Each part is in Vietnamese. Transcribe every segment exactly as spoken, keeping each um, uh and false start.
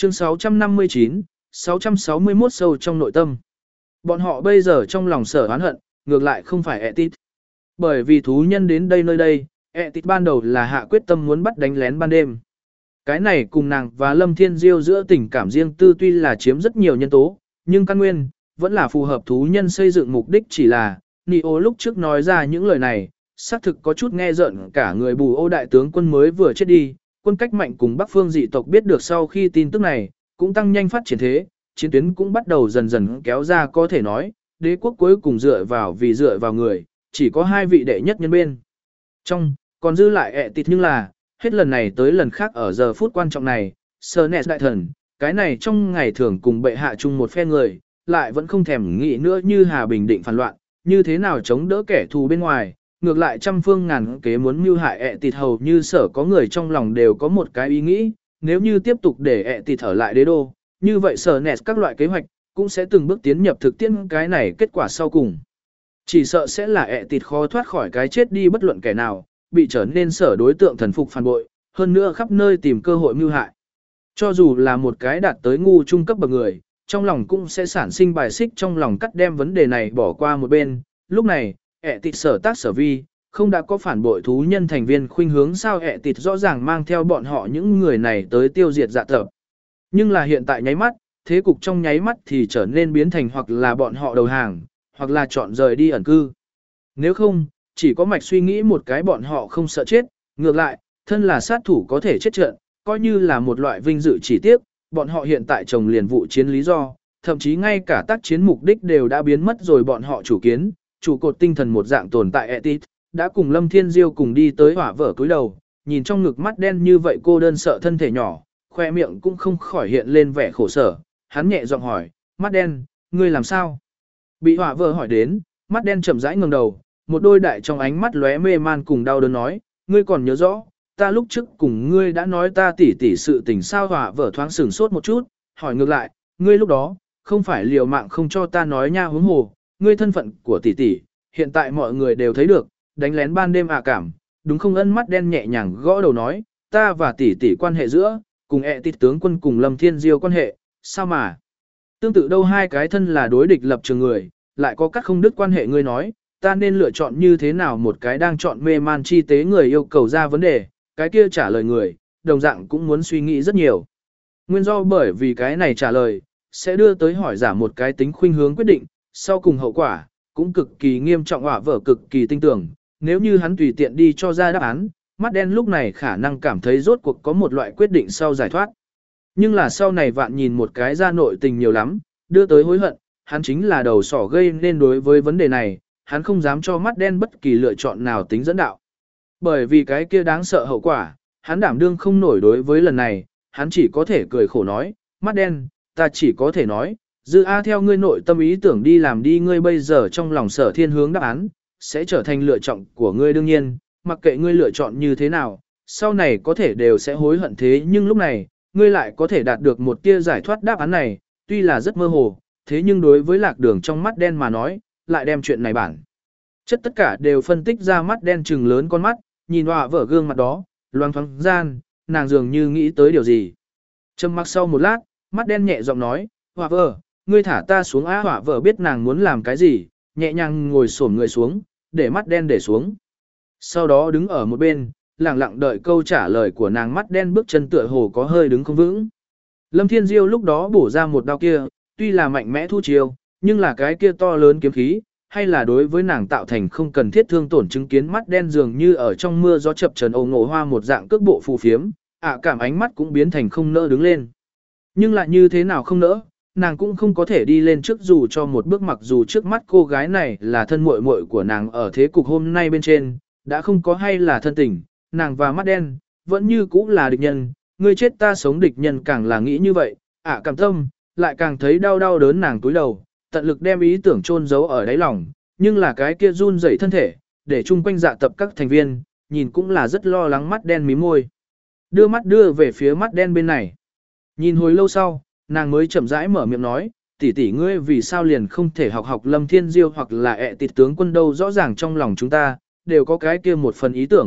Chương sáu trăm năm mươi chín, sáu trăm sáu mươi mốt sâu trong nội tâm. Bọn họ bây giờ trong lòng sở oán hận, ngược lại không phải Etit. Bởi vì thú nhân đến đây nơi đây, Etit ban đầu là hạ quyết tâm muốn bắt đánh lén ban đêm. Cái này cùng nàng và Lâm Thiên Diêu giữa tình cảm riêng tư tuy là chiếm rất nhiều nhân tố, nhưng căn nguyên, vẫn là phù hợp thú nhân xây dựng mục đích chỉ là, Nio lúc trước nói ra những lời này, xác thực có chút nghe giận cả người bù ô đại tướng quân mới vừa chết đi, quân cách mạnh cùng Bắc phương dị tộc biết được sau khi tin tức này, cũng tăng nhanh phát triển thế, chiến tuyến cũng bắt đầu dần dần kéo ra có thể nói, đế quốc cuối cùng dựa vào vì dựa vào người, chỉ có hai vị đệ nhất nhân bên. Trong, còn dư lại ẹ tịt nhưng là, hết lần này tới lần khác ở giờ phút quan trọng này, Sernes đại thần, cái này trong ngày thường cùng bệ hạ chung một phe người, lại vẫn không thèm nghĩ nữa như Hà Bình định phản loạn, như thế nào chống đỡ kẻ thù bên ngoài, ngược lại trăm phương ngàn kế muốn mưu hại ẹ tịt hầu như sở có người trong lòng đều có một cái ý nghĩ, nếu như tiếp tục để ẹ tịt ở lại đế đô, như vậy Sernes các loại kế hoạch, cũng sẽ từng bước tiến nhập thực tiễn cái này kết quả sau cùng. Chỉ sợ sẽ là ẹ tịt khó thoát khỏi cái chết đi bất luận kẻ nào, bị trở nên sở đối tượng thần phục phản bội, hơn nữa khắp nơi tìm cơ hội mưu hại. Cho dù là một cái đạt tới ngu trung cấp bậc người, trong lòng cũng sẽ sản sinh bài xích trong lòng cắt đem vấn đề này bỏ qua một bên. Lúc này, ẹ tịt sở tác sở vi, không đã có phản bội thú nhân thành viên khuynh hướng sao ẹ tịt rõ ràng mang theo bọn họ những người này tới tiêu diệt dạ tập. Nhưng là hiện tại nháy mắt, thế cục trong nháy mắt thì trở nên biến thành hoặc là bọn họ đầu hàng, hoặc là chọn rời đi ẩn cư. Nếu không, chỉ có mạch suy nghĩ một cái bọn họ không sợ chết, ngược lại, thân là sát thủ có thể chết trận, coi như là một loại vinh dự chỉ tiếc, bọn họ hiện tại trồng liền vụ chiến lý do, thậm chí ngay cả tác chiến mục đích đều đã biến mất rồi bọn họ chủ kiến, chủ cột tinh thần một dạng tồn tại Etit, đã cùng Lâm Thiên Diêu cùng đi tới hỏa vở cúi đầu, nhìn trong ngực mắt đen như vậy cô đơn sợ thân thể nhỏ, khoe miệng cũng không khỏi hiện lên vẻ khổ sở, hắn nhẹ giọng hỏi, mắt đen, ngươi làm sao? Bị hỏa vở hỏi đến, mắt đen chậm rãi ngẩng đầu, một đôi đại trong ánh mắt lóe mê man cùng đau đớn nói, ngươi còn nhớ rõ, ta lúc trước cùng ngươi đã nói ta tỉ tỉ sự tình sao hỏa vở thoáng sửng sốt một chút, hỏi ngược lại, ngươi lúc đó, không phải liều mạng không cho ta nói nha huống hồ, ngươi thân phận của tỷ tỷ, hiện tại mọi người đều thấy được, đánh lén ban đêm à cảm, đúng không ân mắt đen nhẹ nhàng gõ đầu nói, ta và tỷ tỷ quan hệ giữa, cùng ẹ tịt tướng quân cùng Lâm Thiên Diêu quan hệ, sao mà? Tương tự đâu hai cái thân là đối địch lập trường người, lại có các không đứt quan hệ ngươi nói, ta nên lựa chọn như thế nào một cái đang chọn mê man chi tế người yêu cầu ra vấn đề, cái kia trả lời người, đồng dạng cũng muốn suy nghĩ rất nhiều. Nguyên do bởi vì cái này trả lời, sẽ đưa tới hỏi giả một cái tính khuynh hướng quyết định, sau cùng hậu quả, cũng cực kỳ nghiêm trọng hỏa vở cực kỳ tinh tưởng, nếu như hắn tùy tiện đi cho ra đáp án, mắt đen lúc này khả năng cảm thấy rốt cuộc có một loại quyết định sau giải thoát. Nhưng là sau này vạn nhìn một cái ra nội tình nhiều lắm, đưa tới hối hận, hắn chính là đầu sỏ gây nên đối với vấn đề này, hắn không dám cho mắt đen bất kỳ lựa chọn nào tính dẫn đạo. Bởi vì cái kia đáng sợ hậu quả, hắn đảm đương không nổi đối với lần này, hắn chỉ có thể cười khổ nói, mắt đen, ta chỉ có thể nói, dư A theo ngươi nội tâm ý tưởng đi làm đi ngươi bây giờ trong lòng sở thiên hướng đáp án, sẽ trở thành lựa chọn của ngươi đương nhiên, mặc kệ ngươi lựa chọn như thế nào, sau này có thể đều sẽ hối hận thế nhưng lúc này, ngươi lại có thể đạt được một tia giải thoát đáp án này, tuy là rất mơ hồ, thế nhưng đối với lạc đường trong mắt đen mà nói, lại đem chuyện này bản. Chất tất cả đều phân tích ra mắt đen trừng lớn con mắt, nhìn họa vở gương mặt đó, loang thoáng gian, nàng dường như nghĩ tới điều gì. Trầm mặc sau một lát, mắt đen nhẹ giọng nói, họa vở, ngươi thả ta xuống á họa vở biết nàng muốn làm cái gì, nhẹ nhàng ngồi xổm người xuống, để mắt đen để xuống. Sau đó đứng ở một bên, lặng lặng đợi câu trả lời của nàng mắt đen bước chân tựa hồ có hơi đứng không vững. Lâm Thiên Diêu lúc đó bổ ra một đao kia, tuy là mạnh mẽ thu chiêu, nhưng là cái kia to lớn kiếm khí, hay là đối với nàng tạo thành không cần thiết thương tổn chứng kiến mắt đen dường như ở trong mưa gió chập trần ồ ngộ hoa một dạng cước bộ phù phiếm, ạ cảm ánh mắt cũng biến thành không nỡ đứng lên. Nhưng lại như thế nào không nỡ, nàng cũng không có thể đi lên trước dù cho một bước mặc dù trước mắt cô gái này là thân muội muội của nàng ở thế cục hôm nay bên trên, đã không có hay là thân tình, nàng và mắt đen, vẫn như cũ là địch nhân, người chết ta sống địch nhân càng là nghĩ như vậy, ạ cảm tâm, lại càng thấy đau đau đớn nàng túi đầu, tận lực đem ý tưởng chôn giấu ở đáy lòng, nhưng là cái kia run rẩy thân thể, để chung quanh dạ tập các thành viên, nhìn cũng là rất lo lắng mắt đen mí môi. Đưa mắt đưa về phía mắt đen bên này. Nhìn hồi lâu sau, nàng mới chậm rãi mở miệng nói, tỷ tỷ ngươi vì sao liền không thể học học Lâm Thiên Diêu hoặc là ẹ tịt tướng quân đâu rõ ràng trong lòng chúng ta, đều có cái kia một phần ý tưởng,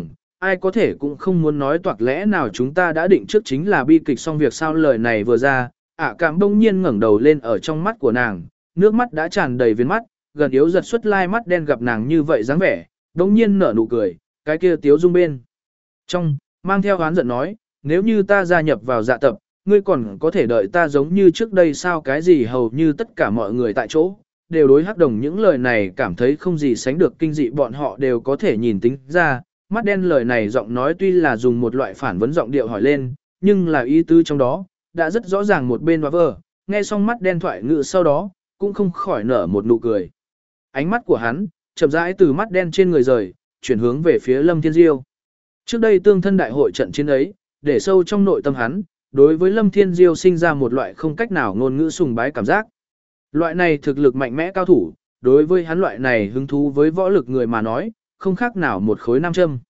ai có thể cũng không muốn nói toạc lẽ nào chúng ta đã định trước chính là bi kịch xong việc sao lời này vừa ra, ạ cảm bỗng nhiên ngẩng đầu lên ở trong mắt của nàng, nước mắt đã tràn đầy viên mắt, gần yếu giật xuất lai mắt đen gặp nàng như vậy dáng vẻ, bỗng nhiên nở nụ cười, cái kia tiếu dung bên. Trong, mang theo oán giận nói, nếu như ta gia nhập vào dạ tập, ngươi còn có thể đợi ta giống như trước đây sao cái gì hầu như tất cả mọi người tại chỗ, đều đối hắc đồng những lời này cảm thấy không gì sánh được kinh dị bọn họ đều có thể nhìn tính ra, mắt đen lời này giọng nói tuy là dùng một loại phản vấn giọng điệu hỏi lên, nhưng là ý tứ trong đó, đã rất rõ ràng một bên và vờ, nghe xong mắt đen thoại ngữ sau đó, cũng không khỏi nở một nụ cười. Ánh mắt của hắn, chậm rãi từ mắt đen trên người rời, chuyển hướng về phía Lâm Thiên Diêu. Trước đây tương thân đại hội trận chiến ấy, để sâu trong nội tâm hắn, đối với Lâm Thiên Diêu sinh ra một loại không cách nào ngôn ngữ sùng bái cảm giác. Loại này thực lực mạnh mẽ cao thủ, đối với hắn loại này hứng thú với võ lực người mà nói, không khác nào một khối nam châm.